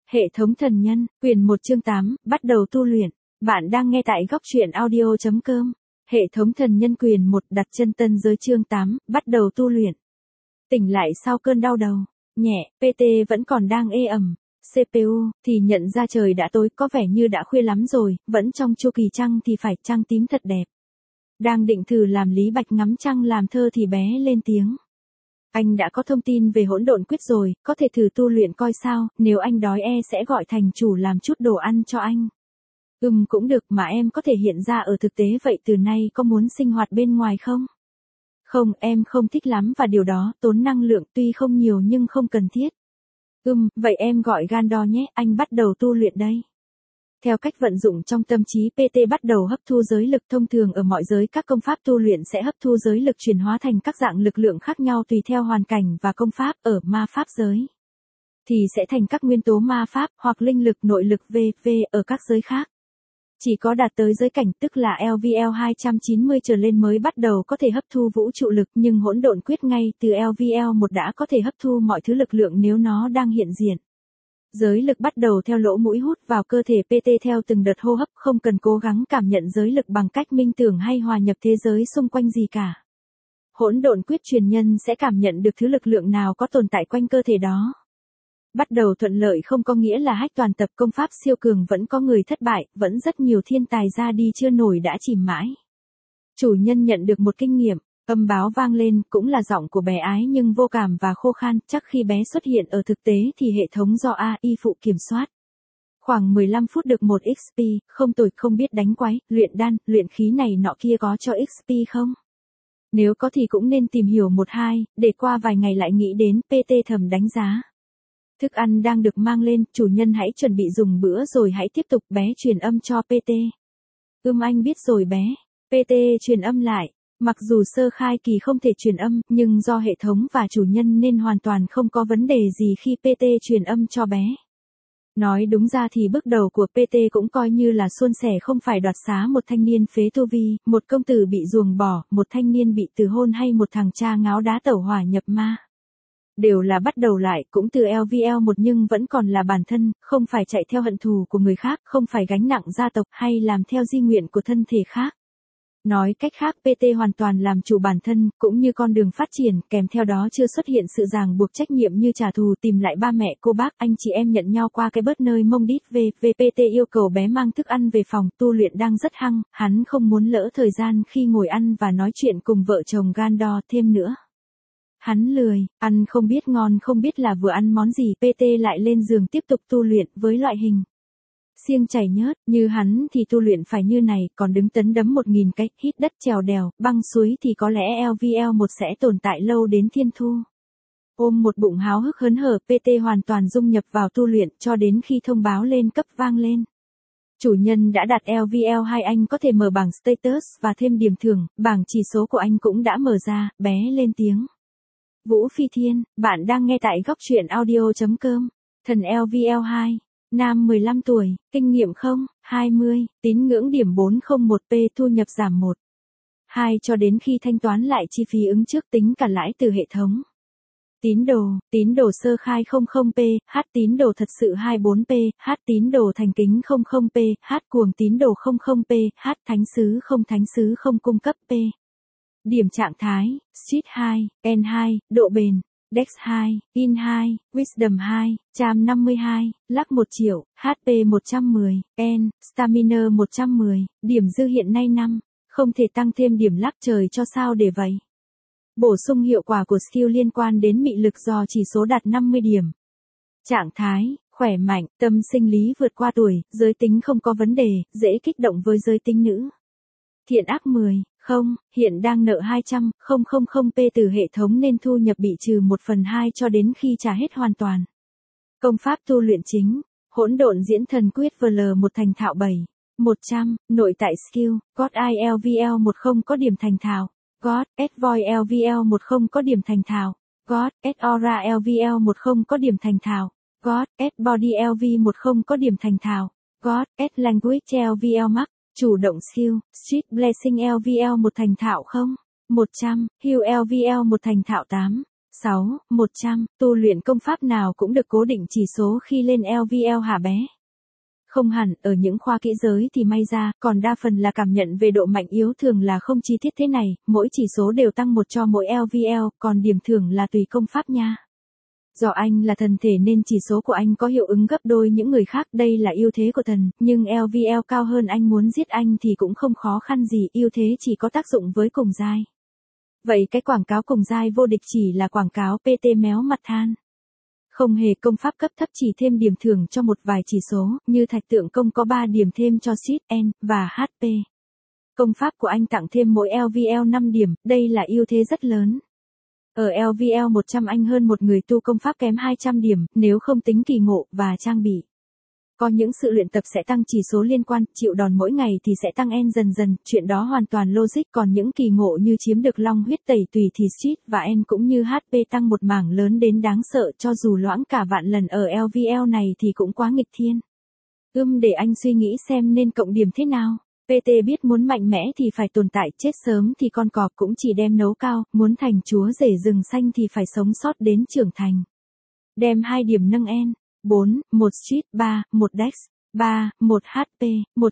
Hệ thống thần nhân, quyền 1 chương 8, bắt đầu tu luyện. Bạn đang nghe tại góc truyện audio.com. Hệ thống thần nhân quyền 1 đặt chân tân giới chương 8, bắt đầu tu luyện. Tỉnh lại sau cơn đau đầu, nhẹ, PT vẫn còn đang ê ẩm. CPU, thì nhận ra trời đã tối, có vẻ như đã khuya lắm rồi, vẫn trong chu kỳ trăng thì phải, trăng tím thật đẹp. Đang định thử làm Lý Bạch ngắm trăng làm thơ thì bé lên tiếng. Anh đã có thông tin về hỗn độn quyết rồi, có thể thử tu luyện coi sao, nếu anh đói sẽ gọi thành chủ làm chút đồ ăn cho anh. Cũng được mà em có thể hiện ra ở thực tế vậy từ nay có muốn sinh hoạt bên ngoài không? Không, em không thích lắm và điều đó tốn năng lượng tuy không nhiều nhưng không cần thiết. Vậy em gọi Gandor nhé, anh bắt đầu tu luyện đây. Theo cách vận dụng trong tâm trí PT bắt đầu hấp thu giới lực thông thường ở mọi giới các công pháp tu luyện sẽ hấp thu giới lực chuyển hóa thành các dạng lực lượng khác nhau tùy theo hoàn cảnh và công pháp ở ma pháp giới. Thì sẽ thành các nguyên tố ma pháp hoặc linh lực nội lực v.v. ở các giới khác. Chỉ có đạt tới giới cảnh tức là LVL 290 trở lên mới bắt đầu có thể hấp thu vũ trụ lực nhưng hỗn độn quyết ngay từ LVL 1 đã có thể hấp thu mọi thứ lực lượng nếu nó đang hiện diện. Giới lực bắt đầu theo lỗ mũi hút vào cơ thể PT theo từng đợt hô hấp không cần cố gắng cảm nhận giới lực bằng cách minh tưởng hay hòa nhập thế giới xung quanh gì cả. Hỗn độn quyết truyền nhân sẽ cảm nhận được thứ lực lượng nào có tồn tại quanh cơ thể đó. Bắt đầu thuận lợi không có nghĩa là hách toàn tập công pháp siêu cường vẫn có người thất bại, vẫn rất nhiều thiên tài ra đi chưa nổi đã chìm mãi. Chủ nhân nhận được một kinh nghiệm. Âm báo vang lên, cũng là giọng của bé ái nhưng vô cảm và khô khan, chắc khi bé xuất hiện ở thực tế thì hệ thống do AI phụ kiểm soát. Khoảng 15 phút được 1 XP, không tồi, không biết đánh quái, luyện đan, luyện khí này nọ kia có cho XP không? Nếu có thì cũng nên tìm hiểu 1-2, để qua vài ngày lại nghĩ đến, PT thầm đánh giá. Thức ăn đang được mang lên, chủ nhân hãy chuẩn bị dùng bữa rồi hãy tiếp tục, bé truyền âm cho PT. Anh biết rồi bé. PT truyền âm lại. Mặc dù sơ khai kỳ không thể truyền âm, nhưng do hệ thống và chủ nhân nên hoàn toàn không có vấn đề gì khi PT truyền âm cho bé. Nói đúng ra thì bước đầu của PT cũng coi như là suôn sẻ không phải đoạt xá một thanh niên phế tu vi, một công tử bị ruồng bỏ, một thanh niên bị từ hôn hay một thằng cha ngáo đá tẩu hỏa nhập ma. Đều là bắt đầu lại, cũng từ LVL 1 nhưng vẫn còn là bản thân, không phải chạy theo hận thù của người khác, không phải gánh nặng gia tộc hay làm theo di nguyện của thân thể khác. Nói cách khác PT hoàn toàn làm chủ bản thân, cũng như con đường phát triển, kèm theo đó chưa xuất hiện sự ràng buộc trách nhiệm như trả thù tìm lại ba mẹ cô bác anh chị em nhận nhau qua cái bớt nơi mông đít về. PT yêu cầu bé mang thức ăn về phòng, tu luyện đang rất hăng, hắn không muốn lỡ thời gian khi ngồi ăn và nói chuyện cùng vợ chồng Gandor thêm nữa. Hắn lười, ăn không biết ngon không biết là vừa ăn món gì PT lại lên giường tiếp tục tu luyện với loại hình. Siêng chảy nhớt, như hắn thì tu luyện phải như này, còn đứng tấn đấm 1000 cái, hít đất trèo đèo, băng suối thì có lẽ LVL 1 sẽ tồn tại lâu đến thiên thu. Ôm một bụng háo hức hớn hở PT hoàn toàn dung nhập vào tu luyện cho đến khi thông báo lên cấp vang lên. Chủ nhân đã đặt LVL 2 anh có thể mở bảng status và thêm điểm thưởng, bảng chỉ số của anh cũng đã mở ra, bé lên tiếng. Vũ Phi Thiên, bạn đang nghe tại góc truyện audio.com. Thần LVL 2. Nam 15 tuổi, kinh nghiệm 20, tín ngưỡng điểm 401p thu nhập giảm 1. 2 cho đến khi thanh toán lại chi phí ứng trước tính cả lãi từ hệ thống. Tín đồ sơ khai 00p, h tín đồ thật sự 24p, h tín đồ thành kính 00p, h cuồng tín đồ 00p, h thánh sứ không cung cấp p. Điểm trạng thái, Street 2, N2, độ bền. Dex 2, In 2, Wisdom 2, Charm 52, Luck 1 triệu, HP 110, N, Stamina 110, điểm dư hiện nay 5, không thể tăng thêm điểm Luck trời cho sao để vậy. Bổ sung hiệu quả của skill liên quan đến mị lực do chỉ số đạt 50 điểm. Trạng thái, khỏe mạnh, tâm sinh lý vượt qua tuổi, giới tính không có vấn đề, dễ kích động với giới tính nữ. Thiện ác 10. Hiện đang nợ 200.000p từ hệ thống nên thu nhập bị trừ 1/2 cho đến khi trả hết hoàn toàn. Công pháp tu luyện chính, hỗn độn diễn thần quyết VL1 thành thạo 7/100, nội tại skill, God ILVL 1 không có điểm thành thạo, God, S Void LVL 1 không có điểm thành thạo, God, S Aura LVL 1 không có điểm thành thạo, God, S Body LV 1 không có điểm thành thạo, God, S Language LVL Max. Chủ động skill, Street Blessing LVL 1 thành thạo 100, Heal LVL 1 thành thạo 8, 6. 100. Tu luyện công pháp nào cũng được cố định chỉ số khi lên LVL hả bé? Không hẳn, ở những khoa kỹ giới thì may ra, còn đa phần là cảm nhận về độ mạnh yếu thường là không chi tiết thế này, mỗi chỉ số đều tăng một cho mỗi LVL, còn điểm thưởng là tùy công pháp nha. Do anh là thần thể nên chỉ số của anh có hiệu ứng gấp đôi những người khác, đây là ưu thế của thần, nhưng LVL cao hơn anh muốn giết anh thì cũng không khó khăn gì, ưu thế chỉ có tác dụng với cùng giai. Vậy cái quảng cáo cùng giai vô địch chỉ là quảng cáo PT méo mặt than. Không hề, công pháp cấp thấp chỉ thêm điểm thưởng cho một vài chỉ số, như thạch tượng công có 3 điểm thêm cho Seed N và HP. Công pháp của anh tặng thêm mỗi LVL 5 điểm, đây là ưu thế rất lớn. Ở LVL 100 anh hơn một người tu công pháp kém 200 điểm, nếu không tính kỳ ngộ và trang bị. Có những sự luyện tập sẽ tăng chỉ số liên quan, chịu đòn mỗi ngày thì sẽ tăng N dần dần, chuyện đó hoàn toàn logic, còn những kỳ ngộ như chiếm được long huyết tẩy tùy thì Street và N cũng như HP tăng một mảng lớn đến đáng sợ, cho dù loãng cả vạn lần ở LVL này thì cũng quá nghịch thiên. Để anh suy nghĩ xem nên cộng điểm thế nào. PT biết muốn mạnh mẽ thì phải tồn tại, chết sớm thì con cọp cũng chỉ đem nấu cao, muốn thành chúa rể rừng xanh thì phải sống sót đến trưởng thành. Đem 2 điểm nâng N. 4, 1 Street, 3, 1 Dex, 3, 1 HP,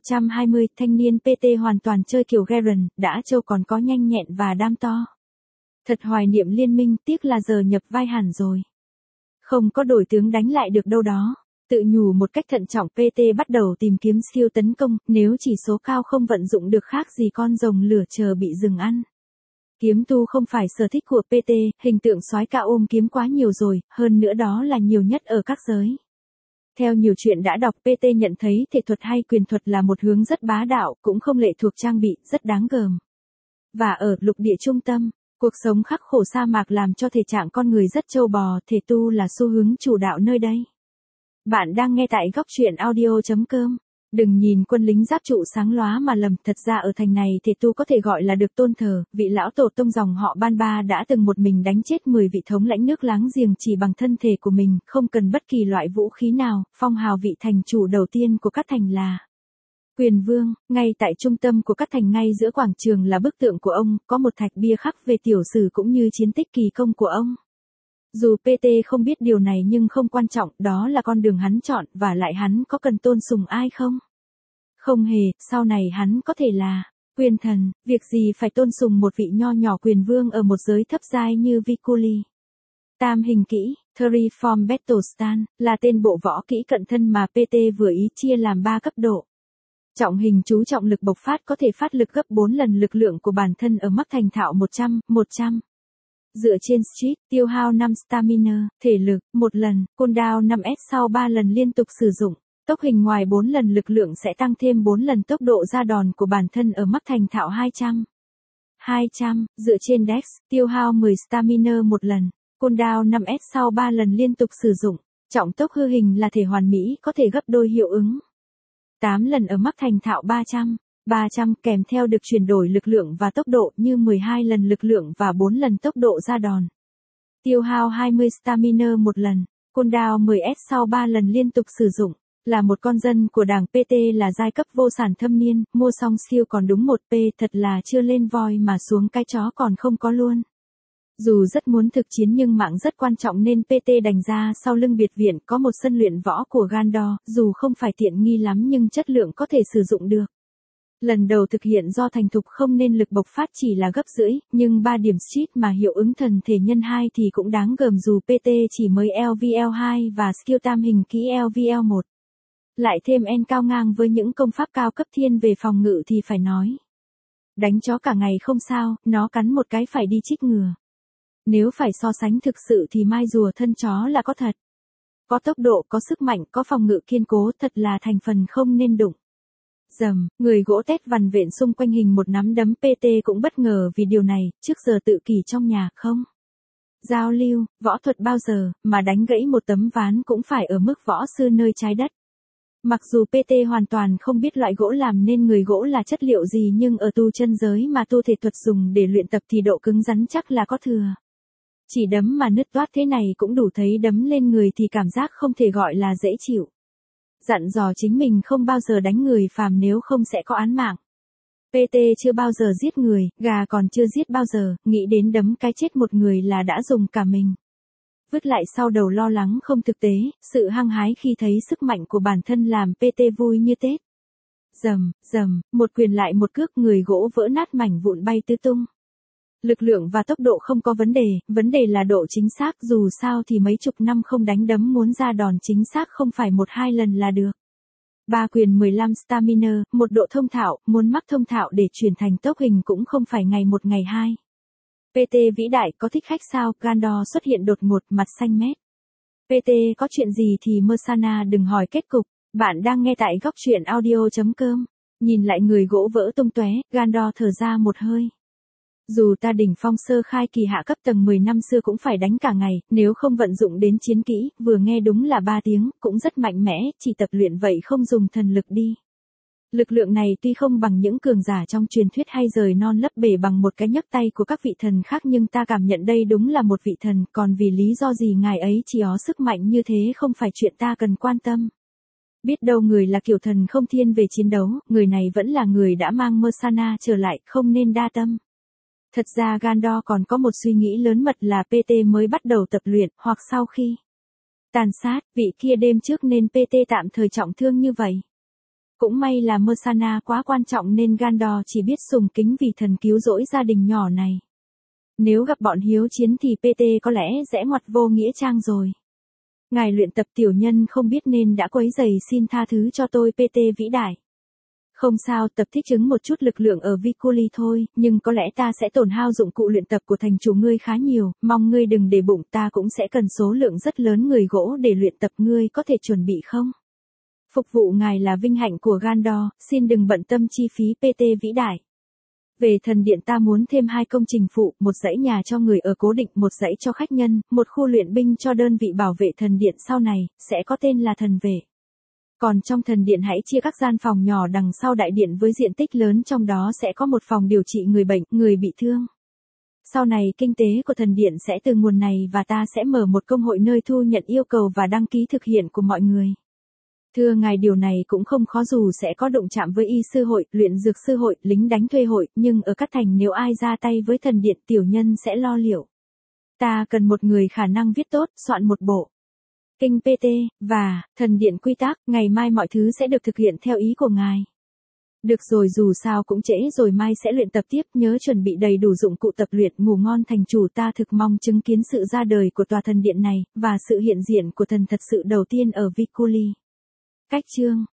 120, thanh niên PT hoàn toàn chơi kiểu Garen, đã trâu còn có nhanh nhẹn và đam to. Thật hoài niệm liên minh, tiếc là giờ nhập vai hẳn rồi. Không có đổi tướng đánh lại được đâu đó. Tự nhủ một cách thận trọng, PT bắt đầu tìm kiếm skill tấn công, nếu chỉ số cao không vận dụng được khác gì con rồng lửa chờ bị rừng ăn. Kiếm tu không phải sở thích của PT, hình tượng soái ca ôm kiếm quá nhiều rồi, hơn nữa đó là nhiều nhất ở các giới. Theo nhiều chuyện đã đọc, PT nhận thấy thể thuật hay quyền thuật là một hướng rất bá đạo, cũng không lệ thuộc trang bị, rất đáng gờm. Và ở lục địa trung tâm, cuộc sống khắc khổ sa mạc làm cho thể trạng con người rất trâu bò, thể tu là xu hướng chủ đạo nơi đây. Bạn đang nghe tại góc truyện audio.com. Đừng nhìn quân lính giáp trụ sáng lóa mà lầm, thật ra ở thành này thể tu có thể gọi là được tôn thờ, vị lão tổ tông dòng họ Ban Ba đã từng một mình đánh chết 10 vị thống lãnh nước láng giềng chỉ bằng thân thể của mình, không cần bất kỳ loại vũ khí nào, phong hào vị thành chủ đầu tiên của các thành là Quyền Vương, ngay tại trung tâm của các thành ngay giữa quảng trường là bức tượng của ông, có một thạch bia khắc về tiểu sử cũng như chiến tích kỳ công của ông. Dù PT không biết điều này nhưng không quan trọng, đó là con đường hắn chọn, và lại hắn có cần tôn sùng ai không? Không hề, sau này hắn có thể là quyền thần, việc gì phải tôn sùng một vị nho nhỏ quyền vương ở một giới thấp giai như Viculi. Tam hình kỹ, Threeform Battle Stance, là tên bộ võ kỹ cận thân mà PT vừa ý chia làm 3 cấp độ. Trọng hình chú trọng lực bộc phát, có thể phát lực gấp 4 lần lực lượng của bản thân ở mức thành thạo 100. Dựa trên Street, tiêu hao 5 stamina, thể lực, 1 lần, cooldown 5S sau 3 lần liên tục sử dụng. Tốc hình ngoài 4 lần lực lượng sẽ tăng thêm 4 lần tốc độ ra đòn của bản thân ở mức thành thạo 200. Dựa trên Dex, tiêu hao 10 stamina 1 lần, cooldown 5S sau 3 lần liên tục sử dụng. Trọng tốc hư hình là thể hoàn mỹ, có thể gấp đôi hiệu ứng 8 lần ở mức thành thạo 300 kèm theo được chuyển đổi lực lượng và tốc độ như 12 lần lực lượng và 4 lần tốc độ ra đòn. Tiêu hao 20 stamina 1 lần, cooldown 10S sau 3 lần liên tục sử dụng. Là một con dân của đảng PT là giai cấp vô sản thâm niên, mua xong skill còn đúng 1P, thật là chưa lên voi mà xuống cái chó còn không có luôn. Dù rất muốn thực chiến nhưng mạng rất quan trọng nên PT đành ra sau lưng biệt viện có một sân luyện võ của Gandor, dù không phải tiện nghi lắm nhưng chất lượng có thể sử dụng được. Lần đầu thực hiện do thành thục không nên lực bộc phát chỉ là gấp rưỡi, nhưng 3 điểm Street mà hiệu ứng thần thể nhân 2 thì cũng đáng gờm dù PT chỉ mới LVL2 và skill tam hình kỹ LVL1. Lại thêm N cao ngang với những công pháp cao cấp thiên về phòng ngự thì phải nói. Đánh chó cả ngày không sao, nó cắn một cái phải đi chích ngừa. Nếu phải so sánh thực sự thì mai rùa thân chó là có thật. Có tốc độ, có sức mạnh, có phòng ngự kiên cố, thật là thành phần không nên đụng. Dầm, người gỗ tét vằn vện xung quanh hình một nắm đấm PT cũng bất ngờ vì điều này, trước giờ tự kỷ trong nhà không. Giao lưu, võ thuật bao giờ, mà đánh gãy một tấm ván cũng phải ở mức võ sư nơi trái đất. Mặc dù PT hoàn toàn không biết loại gỗ làm nên người gỗ là chất liệu gì nhưng ở tu chân giới mà tu thể thuật dùng để luyện tập thì độ cứng rắn chắc là có thừa. Chỉ đấm mà nứt toát thế này cũng đủ thấy đấm lên người thì cảm giác không thể gọi là dễ chịu. Dặn dò chính mình không bao giờ đánh người phàm nếu không sẽ có án mạng. PT chưa bao giờ giết người, gà còn chưa giết bao giờ, nghĩ đến đấm cái chết một người là đã dùng cả mình. Vứt lại sau đầu lo lắng không thực tế, sự hăng hái khi thấy sức mạnh của bản thân làm PT vui như Tết. Rầm, rầm, một quyền lại một cước, người gỗ vỡ nát mảnh vụn bay tứ tung. Lực lượng và tốc độ không có vấn đề là độ chính xác, dù sao thì mấy chục năm không đánh đấm muốn ra đòn chính xác không phải 1-2 lần là được. 3 quyền 15 stamina, một độ thông thạo, muốn mắc thông thạo để chuyển thành tốc hình cũng không phải ngày một ngày hai. PT vĩ đại có thích khách sao? Gandor xuất hiện đột ngột, mặt xanh mét. PT có chuyện gì thì Mersana đừng hỏi kết cục. Bạn đang nghe tại góc truyện audio.com. Nhìn lại người gỗ vỡ tung tóe, Gandor thở ra một hơi. Dù ta đỉnh phong sơ khai kỳ hạ cấp tầng 10 năm xưa cũng phải đánh cả ngày, nếu không vận dụng đến chiến kỹ, vừa nghe đúng là 3 tiếng, cũng rất mạnh mẽ, chỉ tập luyện vậy không dùng thần lực đi. Lực lượng này tuy không bằng những cường giả trong truyền thuyết hay rời non lấp bể bằng một cái nhấc tay của các vị thần khác, nhưng ta cảm nhận đây đúng là một vị thần, còn vì lý do gì ngài ấy chỉ có sức mạnh như thế không phải chuyện ta cần quan tâm. Biết đâu người là kiểu thần không thiên về chiến đấu, người này vẫn là người đã mang Mersana trở lại, không nên đa tâm. Thật ra Gandor còn có một suy nghĩ lớn mật là PT mới bắt đầu tập luyện, hoặc sau khi tàn sát vị kia đêm trước nên PT tạm thời trọng thương như vậy. Cũng may là Mersana quá quan trọng nên Gandor chỉ biết sùng kính vì thần cứu rỗi gia đình nhỏ này. Nếu gặp bọn hiếu chiến thì PT có lẽ rẽ ngoặt vô nghĩa trang rồi. Ngài luyện tập tiểu nhân không biết nên đã quấy rầy, xin tha thứ cho tôi PT vĩ đại. Không sao, tập thích ứng một chút lực lượng ở Viculi thôi, nhưng có lẽ ta sẽ tổn hao dụng cụ luyện tập của thành chủ ngươi khá nhiều, mong ngươi đừng để bụng, ta cũng sẽ cần số lượng rất lớn người gỗ để luyện tập, ngươi có thể chuẩn bị không? Phục vụ ngài là vinh hạnh của Gandor, xin đừng bận tâm chi phí PT vĩ đại. Về thần điện ta muốn thêm 2 công trình phụ, một dãy nhà cho người ở cố định, một dãy cho khách nhân, một khu luyện binh cho đơn vị bảo vệ thần điện sau này, sẽ có tên là thần vệ. Còn trong thần điện hãy chia các gian phòng nhỏ đằng sau đại điện với diện tích lớn, trong đó sẽ có một phòng điều trị người bệnh, người bị thương. Sau này kinh tế của thần điện sẽ từ nguồn này và ta sẽ mở một công hội nơi thu nhận yêu cầu và đăng ký thực hiện của mọi người. Thưa ngài, điều này cũng không khó dù sẽ có đụng chạm với y sư hội, luyện dược sư hội, lính đánh thuê hội, nhưng ở các thành nếu ai ra tay với thần điện tiểu nhân sẽ lo liệu. Ta cần một người khả năng viết tốt, soạn một bộ kinh PT, và thần điện quy tắc, ngày mai mọi thứ sẽ được thực hiện theo ý của ngài. Được rồi, dù sao cũng trễ rồi, mai sẽ luyện tập tiếp, nhớ chuẩn bị đầy đủ dụng cụ tập luyện, ngủ ngon thành chủ, ta thực mong chứng kiến sự ra đời của tòa thần điện này, và sự hiện diện của thần thật sự đầu tiên ở Viculi. Cách chương